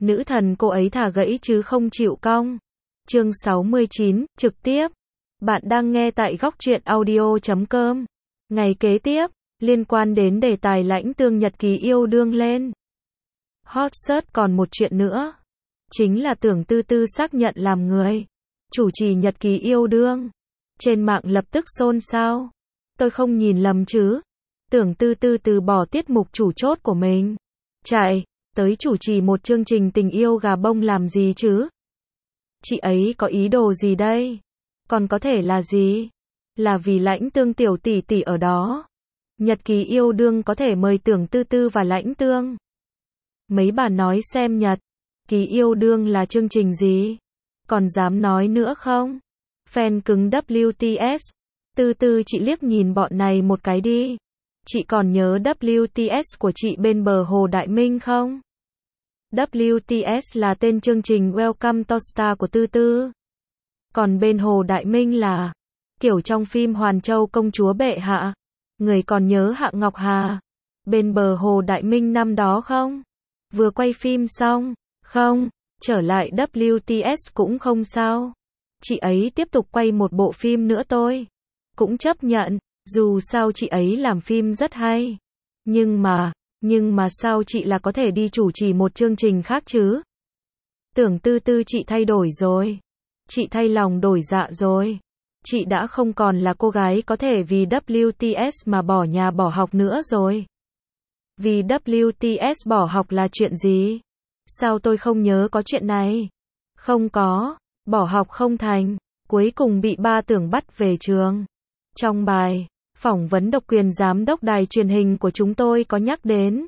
Nữ thần cô ấy thả gãy chứ không chịu cong. Chương 69, trực tiếp. Bạn đang nghe tại góc truyện audio.com. Ngày kế tiếp, liên quan đến đề tài Lãnh Tương nhật ký yêu đương lên hot search còn một chuyện nữa. Chính là Tưởng Tư Tư xác nhận làm người chủ trì nhật ký yêu đương. Trên mạng lập tức xôn xao. Tôi không nhìn lầm chứ? Tưởng Tư Tư từ bỏ tiết mục chủ chốt của mình, chạy tới chủ trì một chương trình tình yêu gà bông làm gì chứ? Chị ấy có ý đồ gì đây? Còn có thể là gì? Là vì Lãnh Tương tiểu tỷ tỷ ở đó. Nhật ký yêu đương có thể mời Tưởng Tư Tư và Lãnh Tương. Mấy bà nói xem nhật ký yêu đương là chương trình gì? Còn dám nói nữa không? Fan cứng WTS. Tư Tư chị liếc nhìn bọn này một cái đi. Chị còn nhớ WTS của chị bên bờ Hồ Đại Minh không? WTS là tên chương trình Welcome to Star của Tư Tư. Còn bên Hồ Đại Minh là kiểu trong phim Hoàn Châu công chúa bệ hạ. Người còn nhớ Hạ Ngọc Hà bên bờ Hồ Đại Minh năm đó không? Vừa quay phim xong, không, trở lại WTS cũng không sao. Chị ấy tiếp tục quay một bộ phim nữa tôi cũng chấp nhận, dù sao chị ấy làm phim rất hay. Nhưng mà sao chị là có thể đi chủ trì một chương trình khác chứ? Tưởng Tư Tư chị thay đổi rồi. Chị thay lòng đổi dạ rồi. Chị đã không còn là cô gái có thể vì WTS mà bỏ nhà bỏ học nữa rồi. Vì WTS bỏ học là chuyện gì? Sao tôi không nhớ có chuyện này? Không có, bỏ học không thành, cuối cùng bị ba Tưởng bắt về trường. Trong bài phỏng vấn độc quyền giám đốc đài truyền hình của chúng tôi có nhắc đến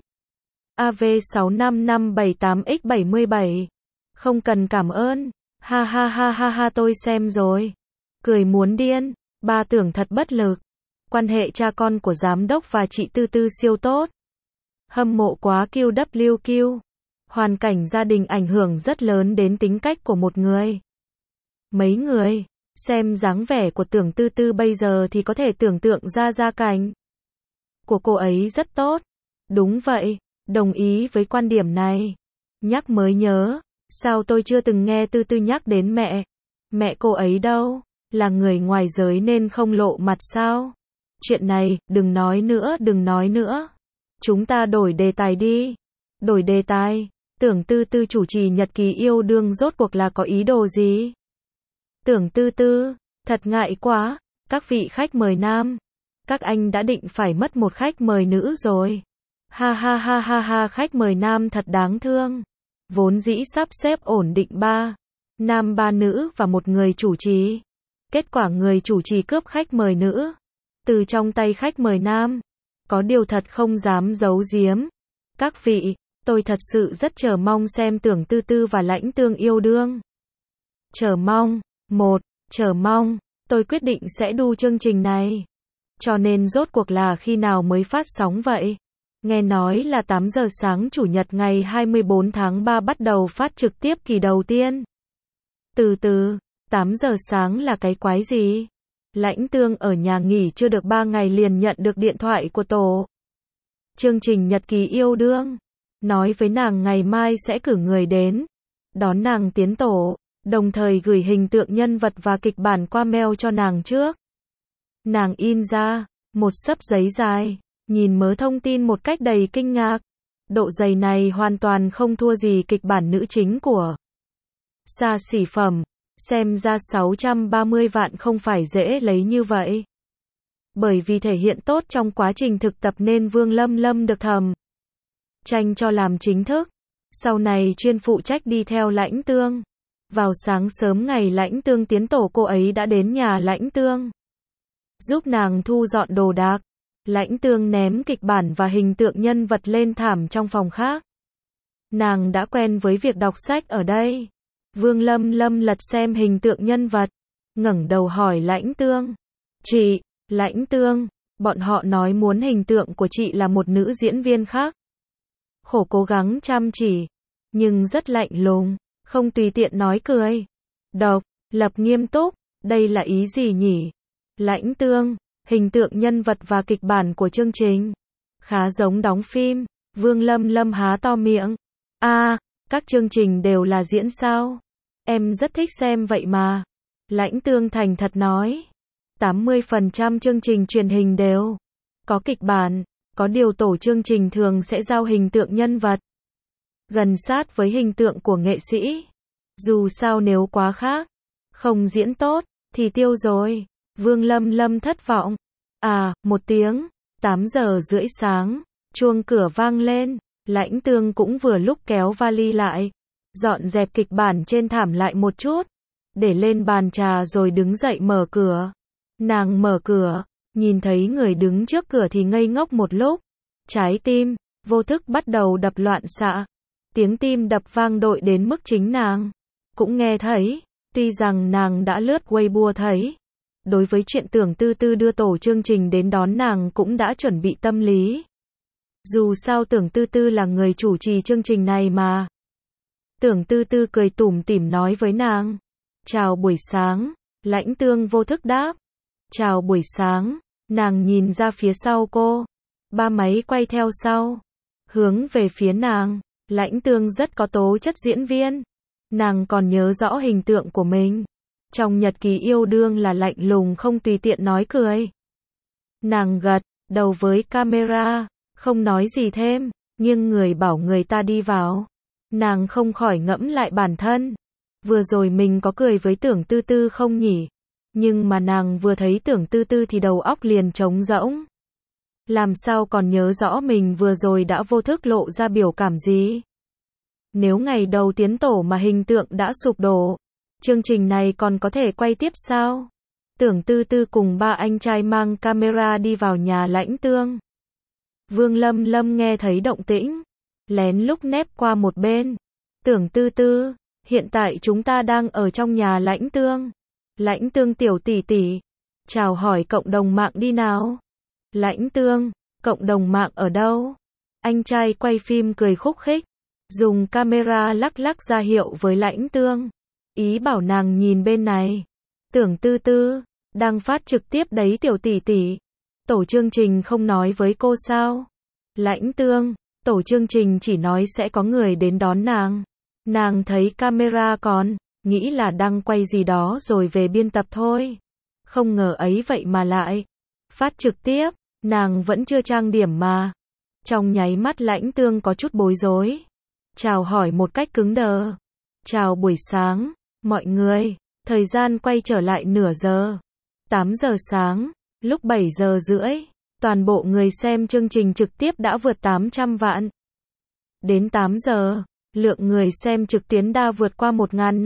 AV65578X77. Không cần cảm ơn. Ha ha ha ha ha, tôi xem rồi. Cười muốn điên. Ba Tưởng thật bất lực. Quan hệ cha con của giám đốc và chị Tư Tư siêu tốt. Hâm mộ quá QWQ. Hoàn cảnh gia đình ảnh hưởng rất lớn đến tính cách của một người. Mấy người xem dáng vẻ của Tưởng Tư Tư bây giờ thì có thể tưởng tượng ra gia cảnh của cô ấy rất tốt. Đúng vậy, đồng ý với quan điểm này. Nhắc mới nhớ, sao tôi chưa từng nghe Tư Tư nhắc đến mẹ? Mẹ cô ấy đâu? Là người ngoài giới nên không lộ mặt sao? Chuyện này, đừng nói nữa. Chúng ta đổi đề tài đi. Đổi đề tài. Tưởng Tư Tư chủ trì nhật ký yêu đương rốt cuộc là có ý đồ gì? Tưởng Tư Tư, thật ngại quá, các vị khách mời nam. Các anh đã định phải mất một khách mời nữ rồi. Ha ha ha ha ha, khách mời nam thật đáng thương. Vốn dĩ sắp xếp ổn định 3 nam 3 nữ và một người chủ trì. Kết quả người chủ trì cướp khách mời nữ từ trong tay khách mời nam. Có điều thật không dám giấu giếm. Các vị, tôi thật sự rất chờ mong xem Tưởng Tư Tư và Lãnh Tương yêu đương. Chờ mong, tôi quyết định sẽ đu chương trình này. Cho nên rốt cuộc là khi nào mới phát sóng vậy? Nghe nói là 8 giờ sáng Chủ nhật ngày 24 tháng 3 bắt đầu phát trực tiếp kỳ đầu tiên. Từ 8 giờ sáng là cái quái gì? Lãnh Tương ở nhà nghỉ chưa được 3 ngày liền nhận được điện thoại của tổ chương trình nhật ký yêu đương. Nói với nàng ngày mai sẽ cử người đến đón nàng tiến tổ, đồng thời gửi hình tượng nhân vật và kịch bản qua mail cho nàng trước. Nàng in ra một xấp giấy dài, nhìn mớ thông tin một cách đầy kinh ngạc. Độ dày này hoàn toàn không thua gì kịch bản nữ chính của xa xỉ phẩm. Xem ra 630 vạn không phải dễ lấy như vậy. Bởi vì thể hiện tốt trong quá trình thực tập nên Vương Lâm Lâm được thẩm tranh cho làm chính thức. Sau này chuyên phụ trách đi theo Lãnh Tương. Vào sáng sớm ngày Lãnh Tương tiến tổ, cô ấy đã đến nhà Lãnh Tương, giúp nàng thu dọn đồ đạc. Lãnh Tương ném kịch bản và hình tượng nhân vật lên thảm trong phòng khác. Nàng đã quen với việc đọc sách ở đây. Vương Lâm Lâm lật xem hình tượng nhân vật, ngẩng đầu hỏi Lãnh Tương. Chị, Lãnh Tương, bọn họ nói muốn hình tượng của chị là một nữ diễn viên khác. Khổ cố gắng chăm chỉ, nhưng rất lạnh lùng, không tùy tiện nói cười. Độc lập nghiêm túc, đây là ý gì nhỉ? Lãnh Tương, hình tượng nhân vật và kịch bản của chương trình khá giống đóng phim. Vương Lâm Lâm há to miệng. Các chương trình đều là diễn sao? Em rất thích xem vậy mà. Lãnh Tương thành thật nói. 80% chương trình truyền hình đều có kịch bản, có điều tổ chương trình thường sẽ giao hình tượng nhân vật gần sát với hình tượng của nghệ sĩ. Dù sao nếu quá khác, không diễn tốt, thì tiêu rồi. Vương Lâm Lâm thất vọng. À, 1 tiếng, 8 giờ rưỡi sáng, chuông cửa vang lên, Lãnh Tương cũng vừa lúc kéo vali lại, dọn dẹp kịch bản trên thảm lại một chút, để lên bàn trà rồi đứng dậy mở cửa. Nàng mở cửa, nhìn thấy người đứng trước cửa thì ngây ngốc một lúc, trái tim vô thức bắt đầu đập loạn xạ. Tiếng tim đập vang dội đến mức chính nàng cũng nghe thấy, tuy rằng nàng đã lướt Weibo thấy. Đối với chuyện Tưởng Tư Tư đưa tổ chương trình đến đón nàng cũng đã chuẩn bị tâm lý. Dù sao Tưởng Tư Tư là người chủ trì chương trình này mà. Tưởng Tư Tư cười tủm tỉm nói với nàng. Chào buổi sáng, Lãnh Tương vô thức đáp. Chào buổi sáng, nàng nhìn ra phía sau cô. 3 máy quay theo sau, hướng về phía nàng. Lãnh Tương rất có tố chất diễn viên. Nàng còn nhớ rõ hình tượng của mình. Trong nhật ký yêu đương là lạnh lùng không tùy tiện nói cười. Nàng gật đầu với camera, không nói gì thêm, nhưng người bảo người ta đi vào. Nàng không khỏi ngẫm lại bản thân. Vừa rồi mình có cười với Tưởng Tư Tư không nhỉ? Nhưng mà nàng vừa thấy Tưởng Tư Tư thì đầu óc liền trống rỗng. Làm sao còn nhớ rõ mình vừa rồi đã vô thức lộ ra biểu cảm gì? Nếu ngày đầu tiến tổ mà hình tượng đã sụp đổ, chương trình này còn có thể quay tiếp sao? Tưởng Tư Tư cùng 3 anh trai mang camera đi vào nhà Lãnh Tương. Vương Lâm Lâm nghe thấy động tĩnh, lén lút nép qua một bên. Tưởng Tư Tư, hiện tại chúng ta đang ở trong nhà Lãnh Tương. Lãnh Tương tiểu tỷ tỷ, chào hỏi cộng đồng mạng đi nào. Lãnh Tương, cộng đồng mạng ở đâu? Anh trai quay phim cười khúc khích, dùng camera lắc lắc ra hiệu với Lãnh Tương, ý bảo nàng nhìn bên này. Tưởng Tư Tư, đang phát trực tiếp đấy tiểu tỷ tỷ. Tổ chương trình không nói với cô sao? Lãnh Tương, tổ chương trình chỉ nói sẽ có người đến đón nàng. Nàng thấy camera còn, nghĩ là đang quay gì đó rồi về biên tập thôi. Không ngờ ấy vậy mà lại phát trực tiếp, nàng vẫn chưa trang điểm mà. Trong nháy mắt Lãnh Tương có chút bối rối. Chào hỏi một cách cứng đờ. Chào buổi sáng, mọi người. Thời gian quay trở lại nửa giờ. 8 giờ sáng, lúc 7 giờ rưỡi, toàn bộ người xem chương trình trực tiếp đã vượt 800 vạn. Đến 8 giờ, lượng người xem trực tuyến đã vượt qua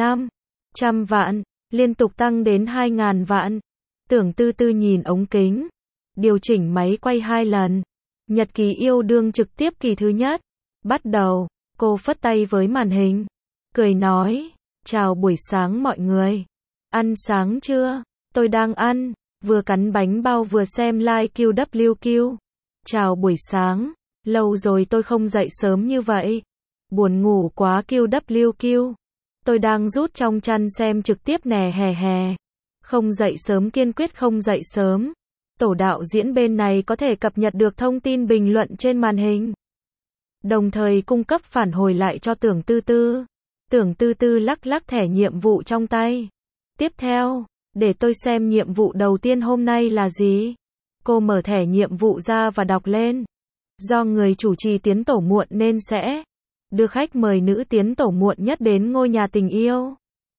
1.500 vạn, liên tục tăng đến 2.000 vạn. Tưởng Tư Tư nhìn ống kính, điều chỉnh máy quay 2 lần. Nhật ký yêu đương trực tiếp kỳ thứ nhất. Bắt đầu, cô phất tay với màn hình, cười nói, chào buổi sáng mọi người. Ăn sáng chưa? Tôi đang ăn, vừa cắn bánh bao vừa xem live QWQ. Chào buổi sáng, lâu rồi tôi không dậy sớm như vậy. Buồn ngủ quá QWQ. Tôi đang rút trong chăn xem trực tiếp nè hè hè. Không dậy sớm, kiên quyết không dậy sớm. Tổ đạo diễn bên này có thể cập nhật được thông tin bình luận trên màn hình, đồng thời cung cấp phản hồi lại cho Tưởng Tư Tư. Tưởng Tư Tư lắc lắc thẻ nhiệm vụ trong tay. Tiếp theo, để tôi xem nhiệm vụ đầu tiên hôm nay là gì. Cô mở thẻ nhiệm vụ ra và đọc lên. Do người chủ trì tiến tổ muộn nên sẽ đưa khách mời nữ tiến tổ muộn nhất đến ngôi nhà tình yêu.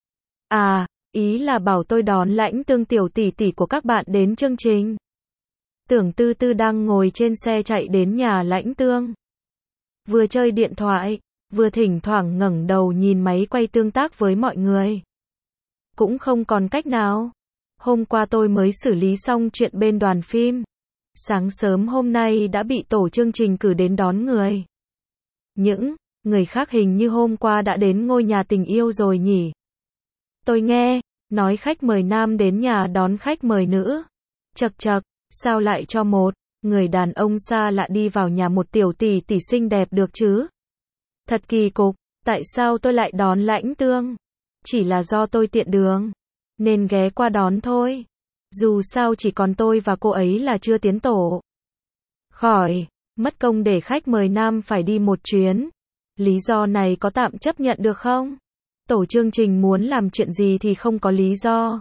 À, ý là bảo tôi đón Lãnh Tương tiểu tỷ tỷ của các bạn đến chương trình. Tưởng Tư Tư đang ngồi trên xe chạy đến nhà Lãnh Tương. Vừa chơi điện thoại, vừa thỉnh thoảng ngẩng đầu nhìn máy quay tương tác với mọi người. Cũng không còn cách nào. Hôm qua tôi mới xử lý xong chuyện bên đoàn phim. Sáng sớm hôm nay đã bị tổ chương trình cử đến đón người. Những người khác hình như hôm qua đã đến ngôi nhà tình yêu rồi nhỉ? Tôi nghe nói khách mời nam đến nhà đón khách mời nữ. Chậc chậc, sao lại cho một người đàn ông xa lạ đi vào nhà một tiểu tỷ tỷ xinh đẹp được chứ? Thật kỳ cục, tại sao tôi lại đón Lãnh Tương? Chỉ là do tôi tiện đường, nên ghé qua đón thôi. Dù sao chỉ còn tôi và cô ấy là chưa tiến tổ. Khỏi mất công để khách mời nam phải đi một chuyến. Lý do này có tạm chấp nhận được không? Tổ chương trình muốn làm chuyện gì thì không có lý do.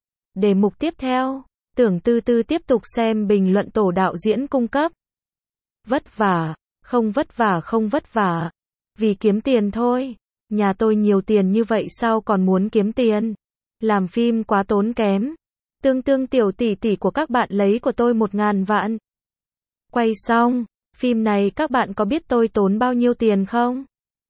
Đề mục tiếp theo, Tưởng Tư Tư tiếp tục xem bình luận tổ đạo diễn cung cấp. Vất vả, không vất vả không vất vả. Vì kiếm tiền thôi. Nhà tôi nhiều tiền như vậy sao còn muốn kiếm tiền? Làm phim quá tốn kém. Tương Tương tiểu tỷ tỷ của các bạn lấy của tôi 1.000 vạn. Quay xong, phim này các bạn có biết tôi tốn bao nhiêu tiền không?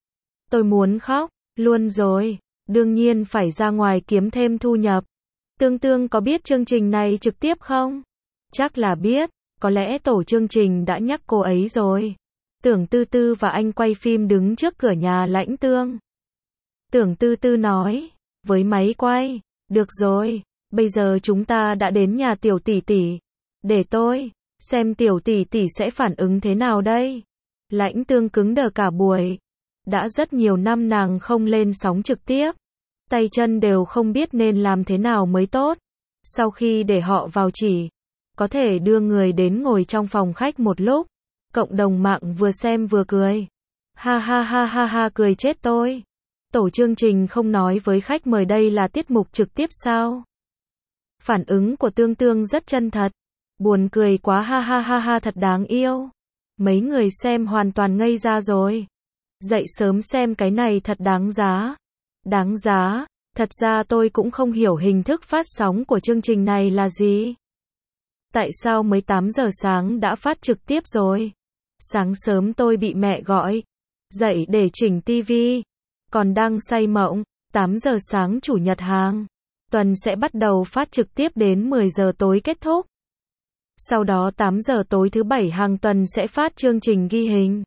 Tôi muốn khóc, luôn rồi. Đương nhiên phải ra ngoài kiếm thêm thu nhập. Tương Tương có biết chương trình này trực tiếp không? Chắc là biết, có lẽ tổ chương trình đã nhắc cô ấy rồi. Tưởng Tư Tư và anh quay phim đứng trước cửa nhà Lãnh Tương. Tưởng Tư Tư nói, với máy quay, được rồi, bây giờ chúng ta đã đến nhà tiểu tỷ tỷ. Để tôi xem tiểu tỷ tỷ sẽ phản ứng thế nào đây. Lãnh Tương cứng đờ cả buổi. Đã rất nhiều năm nàng không lên sóng trực tiếp. Tay chân đều không biết nên làm thế nào mới tốt. Sau khi để họ vào chỉ có thể đưa người đến ngồi trong phòng khách một lúc. Cộng đồng mạng vừa xem vừa cười. Ha ha ha ha ha, cười chết tôi. Tổ chương trình không nói với khách mời đây là tiết mục trực tiếp sao? Phản ứng của Tương Tương rất chân thật. Buồn cười quá, ha ha ha ha, thật đáng yêu. Mấy người xem hoàn toàn ngây ra rồi. Dậy sớm xem cái này thật đáng giá. Đáng giá, thật ra tôi cũng không hiểu hình thức phát sóng của chương trình này là gì. Tại sao mới 8 giờ sáng đã phát trực tiếp rồi? Sáng sớm tôi bị mẹ gọi dậy để chỉnh tivi, còn đang say mộng. 8 giờ sáng chủ nhật hàng tuần sẽ bắt đầu phát trực tiếp đến 10 giờ tối kết thúc. Sau đó 8 giờ tối thứ bảy hàng tuần sẽ phát chương trình ghi hình.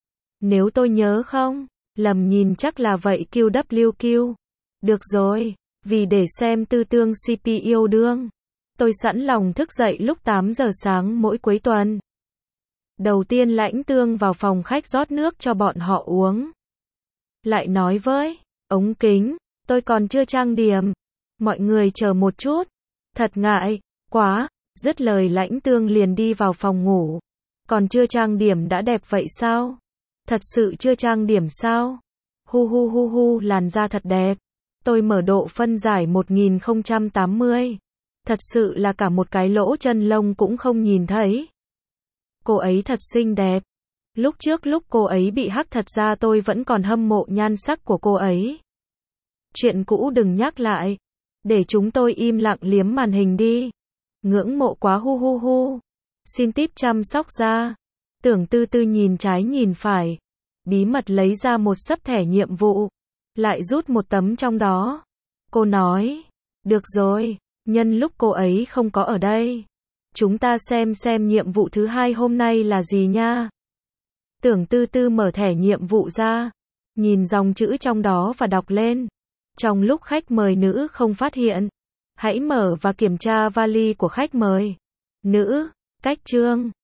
Nếu tôi nhớ không lầm, nhìn chắc là vậy. QWQ. Được rồi, vì để xem Tư Tương CP yêu đương, tôi sẵn lòng thức dậy lúc 8 giờ sáng mỗi cuối tuần. Đầu tiên Lãnh Tương vào phòng khách rót nước cho bọn họ uống. Lại nói với ống kính, tôi còn chưa trang điểm. Mọi người chờ một chút. Thật ngại quá. Dứt lời Lãnh Tương liền đi vào phòng ngủ. Còn chưa trang điểm đã đẹp vậy sao? Thật sự chưa trang điểm sao? Hu hu hu hu, làn da thật đẹp. Tôi mở độ phân giải 1080. Thật sự là cả một cái lỗ chân lông cũng không nhìn thấy. Cô ấy thật xinh đẹp. Lúc trước lúc cô ấy bị hắc thật ra tôi vẫn còn hâm mộ nhan sắc của cô ấy. Chuyện cũ đừng nhắc lại. Để chúng tôi im lặng liếm màn hình đi. Ngưỡng mộ quá, hu hu hu. Xin típ chăm sóc da. Tưởng Tư Tư nhìn trái nhìn phải. Bí mật lấy ra một xấp thẻ nhiệm vụ. Lại rút một tấm trong đó. Cô nói, được rồi, nhân lúc cô ấy không có ở đây, chúng ta xem nhiệm vụ thứ hai hôm nay là gì nha. Tưởng Tư Tư mở thẻ nhiệm vụ ra, nhìn dòng chữ trong đó và đọc lên. Trong lúc khách mời nữ không phát hiện, hãy mở và kiểm tra vali của khách mời nữ. Cách chương